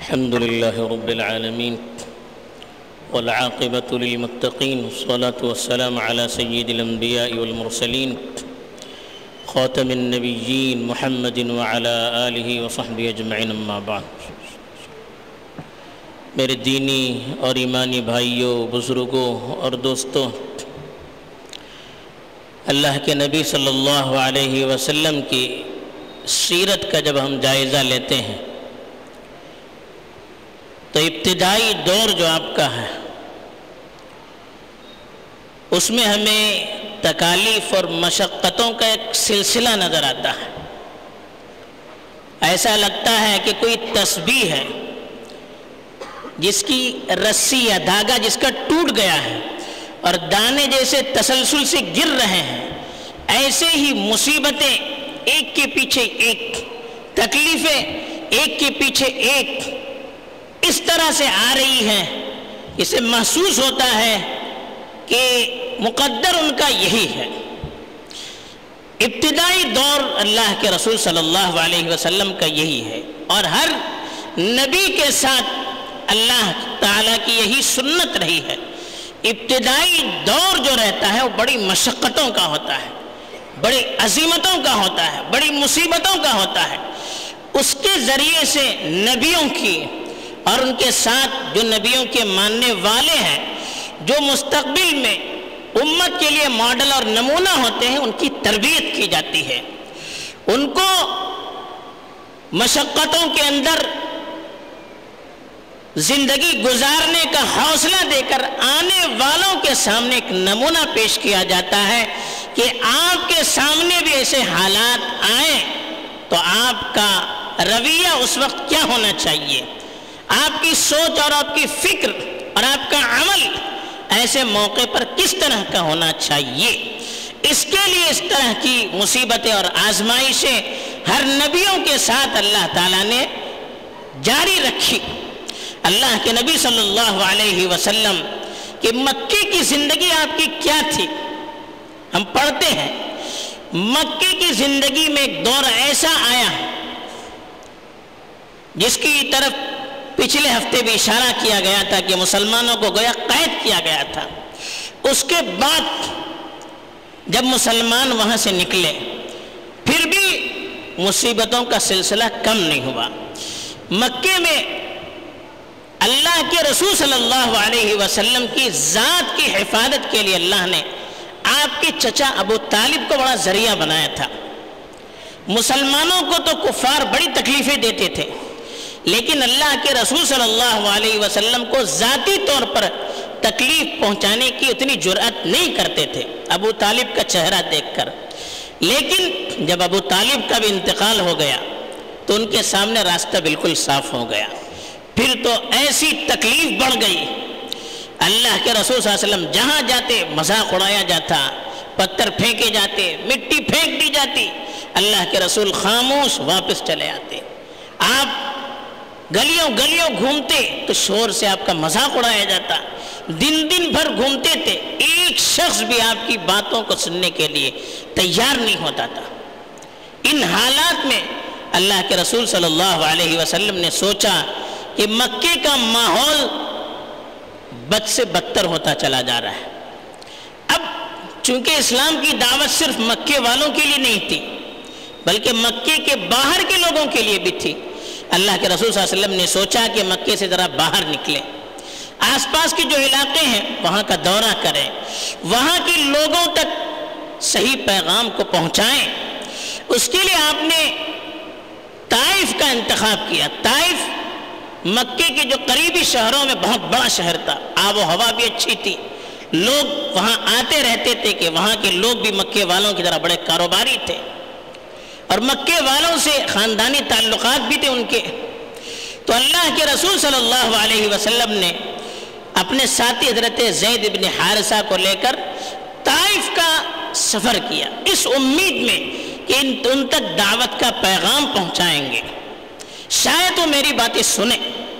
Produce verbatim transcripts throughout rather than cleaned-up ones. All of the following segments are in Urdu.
الحمد لله رب العالمين والعاقبة للمتقين والصلاة والسلام على سيد الأنبياء والمرسلين خاتم النبيين محمد وعلى آله وصحبه أجمعين اما بعد۔ میرے دینی اور ایمانی بھائیوں، بزرگوں اور دوستوں، اللہ کے نبی صلی اللہ علیہ وسلم کی سیرت کا جب ہم جائزہ لیتے ہیں تو ابتدائی دور جو آپ کا ہے اس میں ہمیں تکالیف اور مشقتوں کا ایک سلسلہ نظر آتا ہے۔ ایسا لگتا ہے کہ کوئی تسبیح ہے جس کی رسی یا دھاگا جس کا ٹوٹ گیا ہے اور دانے جیسے تسلسل سے گر رہے ہیں، ایسے ہی مصیبتیں ایک کے پیچھے ایک، تکلیفیں ایک کے پیچھے ایک اس طرح سے آ رہی ہیں، اسے محسوس ہوتا ہے کہ مقدر ان کا یہی ہے۔ ابتدائی دور اللہ کے رسول صلی اللہ علیہ وسلم کا یہی ہے، اور ہر نبی کے ساتھ اللہ تعالیٰ کی یہی سنت رہی ہے۔ ابتدائی دور جو رہتا ہے وہ بڑی مشقتوں کا ہوتا ہے، بڑی عظیمتوں کا ہوتا ہے، بڑی مصیبتوں کا ہوتا ہے۔ اس کے ذریعے سے نبیوں کی اور ان کے ساتھ جو نبیوں کے ماننے والے ہیں، جو مستقبل میں امت کے لیے ماڈل اور نمونہ ہوتے ہیں، ان کی تربیت کی جاتی ہے، ان کو مشقتوں کے اندر زندگی گزارنے کا حوصلہ دے کر آنے والوں کے سامنے ایک نمونہ پیش کیا جاتا ہے کہ آپ کے سامنے بھی ایسے حالات آئیں تو آپ کا رویہ اس وقت کیا ہونا چاہیے، آپ کی سوچ اور آپ کی فکر اور آپ کا عمل ایسے موقع پر کس طرح کا ہونا چاہیے۔ اس کے لیے اس طرح کی مصیبتیں اور آزمائشیں ہر نبیوں کے ساتھ اللہ تعالیٰ نے جاری رکھی۔ اللہ کے نبی صلی اللہ علیہ وسلم کہ مکے کی زندگی آپ کی کیا تھی، ہم پڑھتے ہیں مکے کی زندگی میں ایک دور ایسا آیا جس کی طرف پچھلے ہفتے بھی اشارہ کیا گیا تھا کہ مسلمانوں کو گویا قید کیا گیا تھا۔ اس کے بعد جب مسلمان وہاں سے نکلے پھر بھی مصیبتوں کا سلسلہ کم نہیں ہوا۔ مکے میں اللہ کے رسول صلی اللہ علیہ وسلم کی ذات کی حفاظت کے لیے اللہ نے آپ کے چچا ابو طالب کو بڑا ذریعہ بنایا تھا۔ مسلمانوں کو تو کفار بڑی تکلیفیں دیتے تھے، لیکن اللہ کے رسول صلی اللہ علیہ وسلم کو ذاتی طور پر تکلیف پہنچانے کی اتنی جرأت نہیں کرتے تھے ابو طالب کا چہرہ دیکھ کر۔ لیکن جب ابو طالب کا بھی انتقال ہو گیا تو ان کے سامنے راستہ بالکل صاف ہو گیا۔ پھر تو ایسی تکلیف بڑھ گئی، اللہ کے رسول صلی اللہ علیہ وسلم جہاں جاتے مذاق اڑایا جاتا، پتھر پھینکے جاتے، مٹی پھینک دی جاتی، اللہ کے رسول خاموش واپس چلے آتے۔ آپ گلیوں گلیوں گھومتے تو شور سے آپ کا مذاق اڑایا جاتا، دن دن بھر گھومتے تھے، ایک شخص بھی آپ کی باتوں کو سننے کے لیے تیار نہیں ہوتا تھا۔ ان حالات میں اللہ کے رسول صلی اللہ علیہ وسلم نے سوچا کہ مکے کا ماحول بد سے بدتر ہوتا چلا جا رہا ہے۔ اب چونکہ اسلام کی دعوت صرف مکے والوں کے لیے نہیں تھی بلکہ مکے کے باہر کے لوگوں کے لیے بھی تھی، اللہ کے رسول صلی اللہ علیہ وسلم نے سوچا کہ مکے سے ذرا باہر نکلیں، آس پاس کے جو علاقے ہیں وہاں کا دورہ کریں، وہاں کے لوگوں تک صحیح پیغام کو پہنچائیں۔ اس کے لیے آپ نے طائف کا انتخاب کیا۔ طائف مکے کے جو قریبی شہروں میں بہت بڑا شہر تھا، آب و ہوا بھی اچھی تھی، لوگ وہاں آتے رہتے تھے کہ وہاں کے لوگ بھی مکے والوں کی طرح بڑے کاروباری تھے اور مکے والوں سے خاندانی تعلقات بھی تھے ان کے۔ تو اللہ کے رسول صلی اللہ علیہ وسلم نے اپنے ساتھی حضرت زید بن حارثہ کو لے کر طائف کا سفر کیا، اس امید میں کہ ان تک دعوت کا پیغام پہنچائیں گے، شاید وہ میری باتیں سنیں۔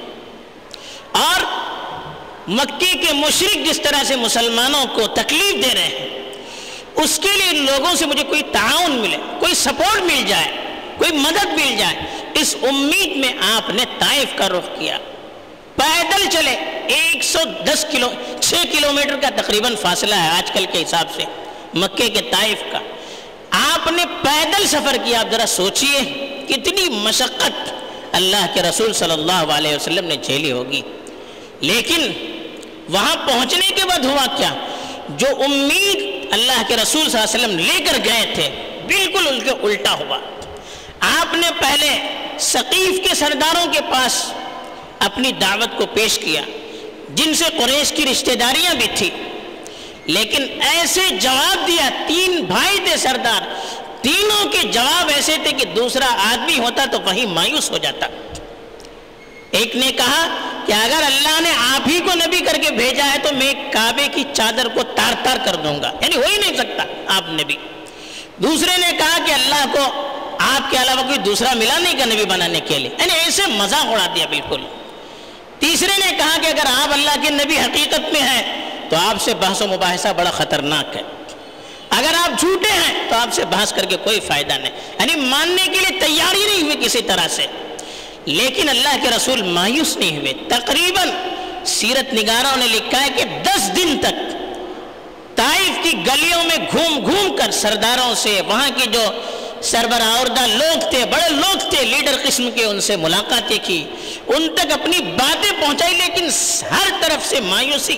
اور مکے کے مشرک جس طرح سے مسلمانوں کو تکلیف دے رہے ہیں اس کے لیے ان لوگوں سے مجھے کوئی تعاون ملے، کوئی سپورٹ مل جائے، کوئی مدد مل جائے، اس امید میں آپ نے طائف کا رخ کیا، پیدل چلے، ایک سو دس کلو چھ کلومیٹر کا تقریباً فاصلہ ہے آج کل کے حساب سے مکے کے طائف کا، آپ نے پیدل سفر کیا۔ آپ ذرا سوچئے کتنی مشقت اللہ کے رسول صلی اللہ علیہ وسلم نے جھیلی ہوگی، لیکن وہاں پہنچنے کے بعد ہوا کیا؟ جو امید اللہ کے رسول صلی اللہ علیہ وسلم لے کر گئے تھے بالکل ان کے الٹا ہوا۔ آپ نے پہلے ثقیف کے سرداروں کے پاس اپنی دعوت کو پیش کیا، جن سے قریش کی رشتہ داریاں بھی تھی، لیکن ایسے جواب دیا، تین بھائی تھے سردار، تینوں کے جواب ایسے تھے کہ دوسرا آدمی ہوتا تو وہی مایوس ہو جاتا۔ ایک نے کہا کہ اگر اللہ نے آپ ہی کو نبی کر کے بھیجا ہے تو میں کعبے کی چادر کو تار تار کر دوں گا، یعنی ہو ہی نہیں سکتا آپ نبی۔ دوسرے نے کہا کہ اللہ کو آپ کے علاوہ کوئی دوسرا ملا نہیں کا نبی بنانے کے لیے، یعنی ایسے مذاق اڑا دیا بالکل۔ تیسرے نے کہا کہ اگر آپ اللہ کے نبی حقیقت میں ہیں تو آپ سے بحث و مباحثہ بڑا خطرناک ہے، اگر آپ جھوٹے ہیں تو آپ سے بحث کر کے کوئی فائدہ نہیں، یعنی ماننے کے لیے تیار ہی نہیں ہوئے کسی طرح سے۔ لیکن اللہ کے رسول مایوس نہیں ہوئے۔ تقریباً سیرت نگاروں نے لکھا ہے کہ دس دن تک طائف کی گلیوں میں گھوم گھوم کر سرداروں سے، وہاں کی جو سربراہوردہ لوگ تھے، بڑے لوگ تھے لیڈر قسم کے، ان سے ملاقاتیں کی، ان تک اپنی باتیں پہنچائی، لیکن ہر طرف سے مایوسی۔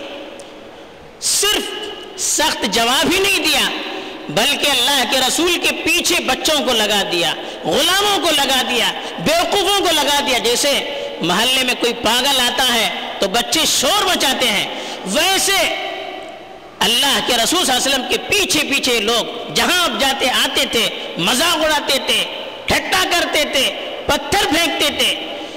صرف سخت جواب ہی نہیں دیا بلکہ اللہ کے رسول کے پیچھے بچوں کو لگا دیا، غلاموں کو لگا دیا، بیوقوفوں کو لگا دیا۔ جیسے محلے میں کوئی پاگل آتا ہے تو بچے شور مچاتے ہیں، ویسے اللہ کے رسول صلی اللہ علیہ وسلم کے پیچھے پیچھے لوگ جہاں اب جاتے آتے تھے، مذاق اڑاتے تھے، ٹھٹا کرتے تھے، پتھر پھینکتے تھے۔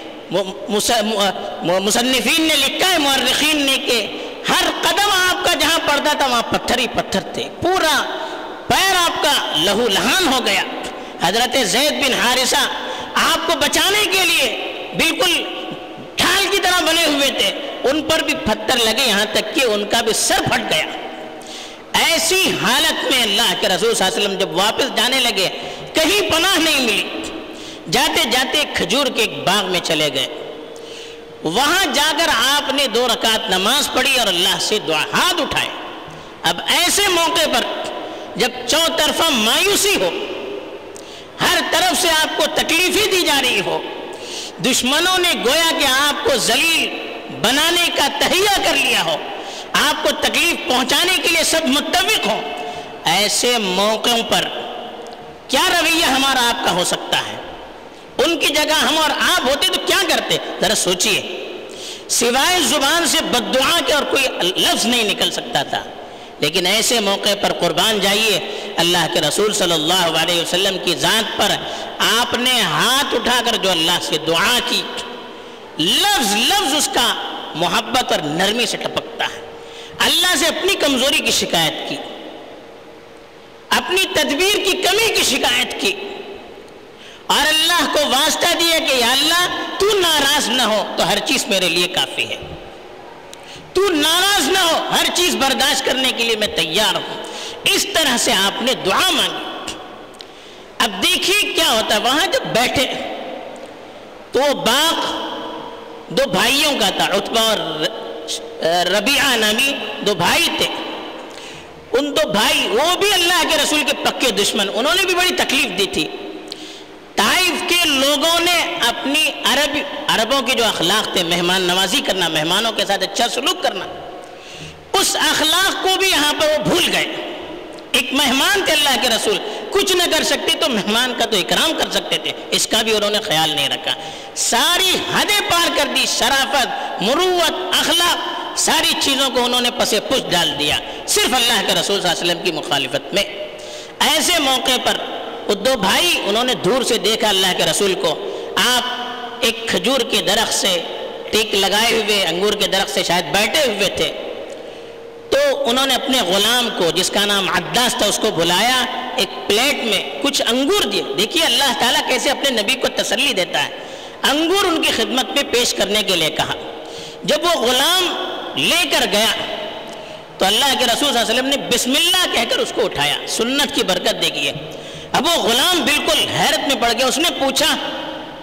مصنفین نے لکھا ہے، مورخین نے، کہ ہر قدم آپ کا جہاں پڑتا تھا وہاں پتھر ہی پتھر تھے، پورا پیر آپ کا لہو لہان ہو گیا۔ حضرت زید بن حارثہ آپ کو بچانے کے لیے بالکل ڈھال کی طرح بنے ہوئے تھے، ان پر بھی پتھر لگے، یہاں تک کہ ان کا بھی سر پھٹ گیا۔ ایسی حالت میں اللہ کے رسول صلی اللہ علیہ وسلم جب واپس جانے لگے، کہیں پناہ نہیں ملی، جاتے جاتے کھجور کے ایک باغ میں چلے گئے۔ وہاں جا کر آپ نے دو رکعت نماز پڑھی اور اللہ سے دعا، ہاتھ اٹھائے۔ اب ایسے موقع پر جب چوطرفہ مایوسی ہو، ہر طرف سے آپ کو تکلیفیں دی جا رہی ہو، دشمنوں نے گویا کہ آپ کو ذلیل بنانے کا تہیہ کر لیا ہو، آپ کو تکلیف پہنچانے کے لیے سب متفق ہوں، ایسے موقعوں پر کیا رویہ ہمارا آپ کا ہو سکتا ہے؟ ان کی جگہ ہم اور آپ ہوتے تو کیا کرتے؟ ذرا سوچئے۔ سوائے زبان سے بد دعا کے اور کوئی لفظ نہیں نکل سکتا تھا، لیکن ایسے موقع پر قربان جائیے اللہ کے رسول صلی اللہ علیہ وسلم کی ذات پر آپ نے ہاتھ اٹھا کر جو اللہ سے دعا کی، لفظ لفظ اس کا محبت اور نرمی سے ٹپکتا ہے۔ اللہ سے اپنی کمزوری کی شکایت کی، اپنی تدبیر کی کمی کی شکایت کی، اور اللہ کو واسطہ دیا کہ یا اللہ تو ناراض نہ ہو تو ہر چیز میرے لیے کافی ہے، تو ناراض نہ ہو، ہر چیز برداشت کرنے کے لیے میں تیار ہوں۔ اس طرح سے آپ نے دعا مانگی۔ اب دیکھیے کیا ہوتا ہے، وہاں جب بیٹھے تو وہ باغ دو بھائیوں کا تھا، عتبہ اور ربیعہ نامی دو بھائی تھے۔ ان دو بھائی وہ بھی اللہ کے رسول کے پکے دشمن، انہوں نے بھی بڑی تکلیف دی تھی۔ طائف کے لوگوں نے اپنی عرب عربوں کے جو اخلاق تھے، مہمان نوازی کرنا، مہمانوں کے ساتھ اچھا سلوک کرنا، اس اخلاق کو بھی یہاں پر وہ بھول گئے۔ ایک مہمان تھے اللہ کے رسول، کچھ نہ کر سکتے تو مہمان کا تو اکرام کر سکتے تھے، اس کا بھی انہوں نے خیال نہیں رکھا۔ ساری حدیں پار کر دی، شرافت، مروت، اخلاق، ساری چیزوں کو انہوں نے پسے پش ڈال دیا، صرف اللہ کے رسول صلی اللہ علیہ وسلم کی مخالفت میں۔ ایسے موقع پر وہ دو بھائی انہوں نے دور سے دیکھا اللہ کے رسول کو، آپ ایک کھجور کے درخت سے ٹیک لگائے ہوئے، انگور کے درخت سے شاید بیٹھے ہوئے تھے، تو انہوں نے اپنے غلام کو جس کا نام عداس تھا اس کو بلایا، ایک پلیٹ میں کچھ انگور دیے۔ دیکھیے اللہ تعالیٰ کیسے اپنے نبی کو تسلی دیتا ہے، انگور ان کی خدمت میں پیش کرنے کے لیے کہا۔ جب وہ غلام لے کر گیا تو اللہ کے رسول صلی اللہ علیہ وسلم نے بسم اللہ کہہ کر اس کو اٹھایا، سنت کی برکت دیکھیے۔ اب وہ غلام بالکل حیرت میں پڑ گیا، اس نے پوچھا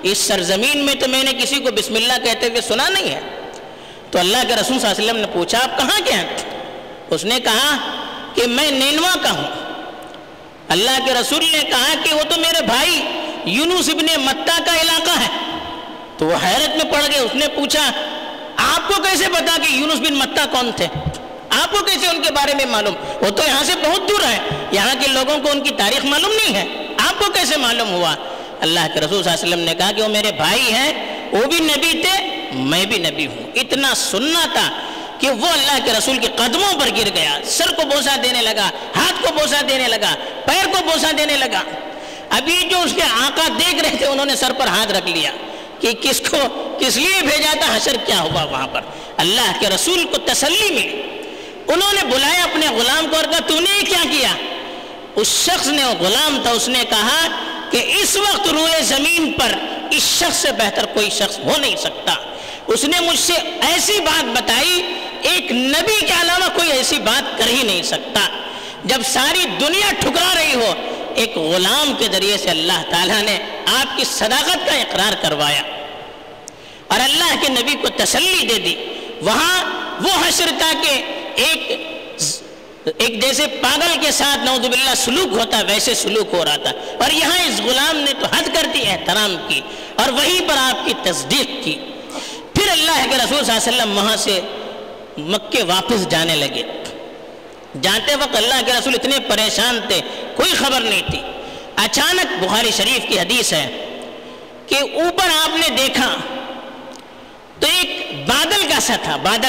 اس سرزمین میں تو میں نے کسی کو بسم اللہ کہتے ہوئے سنا نہیں ہے۔ تو اللہ کے رسول صلی اللہ علیہ وسلم نے پوچھا آپ کہاں کے ہیں؟ اس نے کہا کہ میں نینوا کا ہوں۔ اللہ کے رسول نے کہا کہ وہ تو میرے بھائی یونس ابن متہ کا علاقہ ہے۔ تو وہ حیرت میں پڑ گئے، اس نے پوچھا آپ کو کیسے پتا کہ یونس بن متہ کون تھے؟ آپ کو کیسے ان کے بارے میں معلوم؟ وہ تو یہاں سے بہت دور ہے، یہاں کے لوگوں کو ان کی تاریخ معلوم نہیں ہے، آپ کو کیسے معلوم ہوا؟ اللہ کے رسول صلی اللہ علیہ وسلم نے کہا کہ وہ میرے بھائی ہیں، وہ بھی نبی تھے، میں بھی نبی ہوں۔ اتنا سننا تھا کہ وہ اللہ کے رسول کے قدموں پر گر گیا، سر کو بوسہ دینے لگا، ہاتھ کو بوسہ دینے لگا، پیر کو بوسہ دینے لگا۔ ابھی جو اس کے آقا دیکھ رہے تھے انہوں نے سر پر ہاتھ رکھ لیا کہ کس کو کس لیے بھیجا تھا، حشر کیا ہوا وہاں پر۔ اللہ کے رسول کو تسلی ملی، انہوں نے بلایا اپنے غلام کو اور کہا تو نے کیا کیا؟ اس شخص نے، وہ غلام تھا، اس نے کہا کہ اس وقت روئے زمین پر اس شخص سے بہتر کوئی شخص ہو نہیں سکتا۔ اس نے مجھ سے ایسی بات بتائی، ایک نبی کے علاوہ کوئی ایسی بات کر ہی نہیں سکتا۔ جب ساری دنیا ٹھکرا رہی ہو، ایک غلام کے ذریعے سے اللہ تعالیٰ نے آپ کی صداقت کا اقرار کروایا اور اللہ کے نبی کو تسلی دے دی۔ وہاں وہ حشر تھا کہ ایک ایک جیسے پاگل کے ساتھ نعوذ باللہ سلوک ہوتا ویسے سلوک ہو رہا تھا، اور یہاں اس غلام نے تو حد کر دی احترام کی اور وہیں پر آپ کی تصدیق کی۔ پھر اللہ کے رسول صلی اللہ علیہ وسلم وہاں سے مکے واپس جانے لگے۔ جاتے وقت اللہ کے رسول اتنے پریشان تھے، کوئی خبر نہیں تھی۔ اچانک بخاری شریف کی حدیث ہے کہ اوپر آپ نے دیکھا تو ایک بادل کا سا تھا، بادل،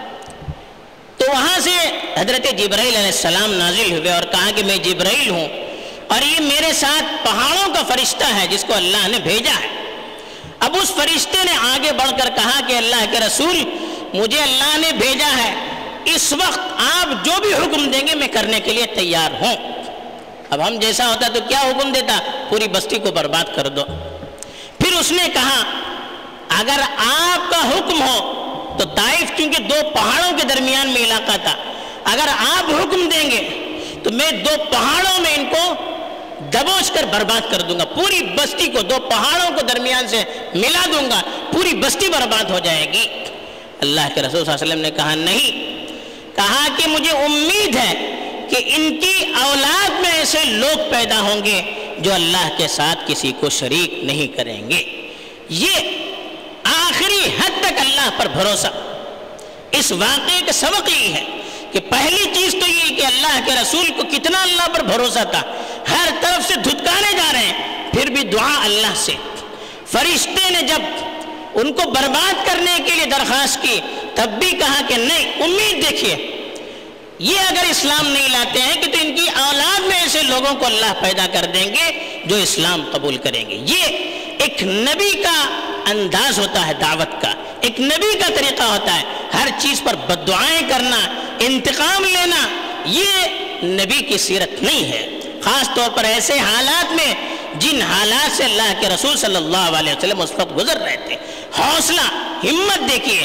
تو وہاں سے حضرت جبرائیل علیہ السلام نازل ہوئے اور کہا کہ میں جبرائیل ہوں اور یہ میرے ساتھ پہاڑوں کا فرشتہ ہے جس کو اللہ نے بھیجا ہے۔ اب اس فرشتے نے آگے بڑھ کر کہا کہ اللہ کے رسول مجھے اللہ نے بھیجا ہے، اس وقت آپ جو بھی حکم دیں گے میں کرنے کے لیے تیار ہوں۔ اب ہم جیسا ہوتا تو کیا حکم دیتا؟ پوری بستی کو برباد کر دو۔ پھر اس نے کہا اگر آپ کا حکم ہو تو طائف چونکہ دو پہاڑوں کے درمیان میں علاقہ تھا، اگر آپ حکم دیں گے تو میں دو پہاڑوں میں ان کو دبوچ کر برباد کر دوں گا، پوری بستی کو دو پہاڑوں کو درمیان سے ملا دوں گا، پوری بستی برباد ہو جائے گی۔ اللہ کے رسول صلی اللہ علیہ وسلم نے کہا نہیں، کہا کہ مجھے امید ہے کہ ان کی اولاد میں ایسے لوگ پیدا ہوں گے جو اللہ کے ساتھ کسی کو شریک نہیں کریں گے۔ یہ آخری حد تک اللہ پر بھروسہ۔ اس واقعے کا سبق یہ ہے کہ پہلی چیز تو یہ کہ اللہ کے رسول کو کتنا اللہ پر بھروسہ تھا، ہر طرف سے دھتکارے جا رہے ہیں پھر بھی دعا اللہ سے۔ فرشتے نے جب ان کو برباد کرنے کے لیے درخواست کی تب بھی کہا کہ نہیں، امید دیکھیے یہ اگر اسلام نہیں لاتے ہیں کہ تو ان کی اولاد میں ایسے لوگوں کو اللہ پیدا کر دیں گے جو اسلام قبول کریں گے۔ یہ ایک نبی کا انداز ہوتا ہے دعوت کا، ایک نبی کا طریقہ ہوتا ہے۔ ہر چیز پر بددعائیں کرنا، انتقام لینا، یہ نبی کی سیرت نہیں ہے، خاص طور پر ایسے حالات میں جن حالات سے اللہ کے رسول صلی اللہ علیہ وسلم اس وقت گزر رہے تھے۔ حوصلہ، ہمت دیکھیے،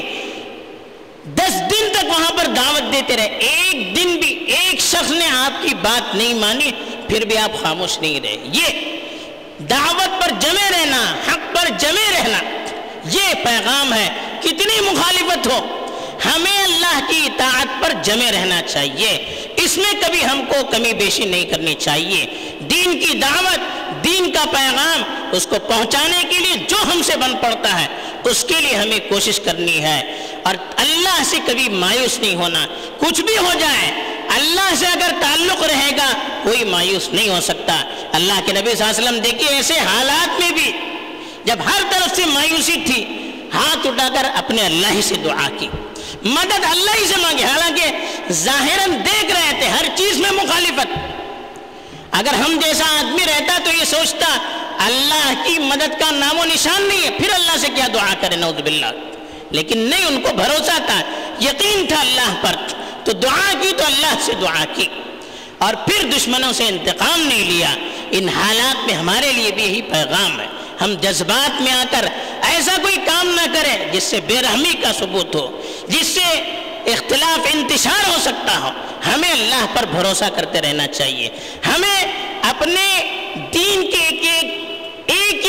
دس دن تک وہاں پر دعوت دیتے رہے، ایک دن بھی ایک شخص نے آپ کی بات نہیں مانی، پھر بھی آپ خاموش نہیں رہے۔ یہ دعوت پر جمے رہنا، حق پر جمے رہنا، یہ پیغام ہے۔ کتنی مخالفت ہو، ہمیں اللہ کی اطاعت پر جمے رہنا چاہیے، اس میں کبھی ہم کو کمی بیشی نہیں کرنی چاہیے۔ دین کی دعوت، دین کا پیغام، اس کو پہنچانے کے لیے جو ہم سے بن پڑتا ہے اس کے لیے ہمیں کوشش کرنی ہے، اور اللہ سے کبھی مایوس نہیں ہونا۔ کچھ بھی ہو جائے، اللہ سے اگر تعلق رہے گا کوئی مایوس نہیں ہو سکتا۔ اللہ کے نبی صلی اللہ علیہ وسلم دیکھیے ایسے حالات میں بھی جب ہر طرف سے مایوسی تھی، ہاتھ اٹھا کر اپنے اللہ ہی سے دعا کی، مدد اللہ ہی سے مانگی، حالانکہ ظاہراً دیکھ رہے تھے ہر چیز میں مخالفت۔ اگر ہم جیسا آدمی رہتا تو یہ سوچتا اللہ کی مدد کا نام و نشان نہیں ہے، پھر اللہ سے کیا دعا کرے، نعوذ باللہ۔ لیکن نہیں، ان کو بھروسہ تھا، یقین تھا اللہ پر، تو دعا کی تو اللہ سے دعا کی، اور پھر دشمنوں سے انتقام نہیں لیا۔ ان حالات میں ہمارے لیے بھی یہی پیغام ہے، ہم جذبات میں آ کر ایسا کوئی کام نہ کریں جس سے بے رحمی کا ثبوت ہو، جس سے اختلاف انتشار ہو سکتا ہو۔ ہمیں اللہ پر بھروسہ کرتے رہنا چاہیے، ہمیں اپنے دین کے ایک ایک ایک ایک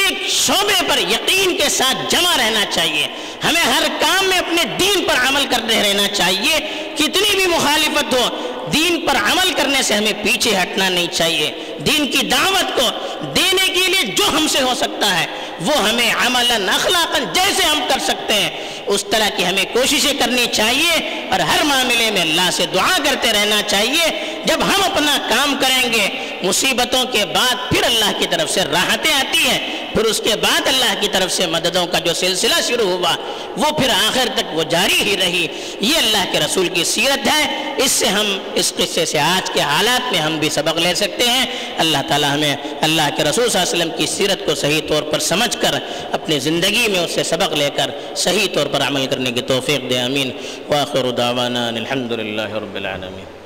شعبے پر یقین کے ساتھ جمع رہنا چاہیے. ہمیں ہر کام میں اپنے دین پر عمل کرتے رہنا چاہیے. کتنی بھی مخالفت ہو, دین پر عمل کرنے سے ہمیں پیچھے ہٹنا نہیں چاہیے. دین کی دعوت کو دینے کے لیے جو ہم سے ہو سکتا ہے وہ ہمیں عملاً اخلاقاً جیسے ہم کر سکتے ہیں اس طرح کی ہمیں کوششیں کرنی چاہیے, اور ہر معاملے میں اللہ سے دعا کرتے رہنا چاہیے. جب ہم اپنا کام کریں گے, مصیبتوں کے بعد پھر اللہ کی طرف سے راحتیں آتی ہیں, پھر اس کے بعد اللہ کی طرف سے مددوں کا جو سلسلہ شروع ہوا وہ پھر آخر تک وہ جاری ہی رہی. یہ اللہ کے رسول کی سیرت ہے. اس سے ہم اس قصے سے آج کے حالات میں ہم بھی سبق لے سکتے ہیں. اللہ تعالی ہمیں اللہ کے رسول صلی اللہ علیہ وسلم کی سیرت کو صحیح طور پر سمجھ کر اپنی زندگی میں اس سے سبق لے کر صحیح طور پر عمل کرنے کی توفیق دے. آمین. وآخر دعوانا الحمد للہ رب العالمین.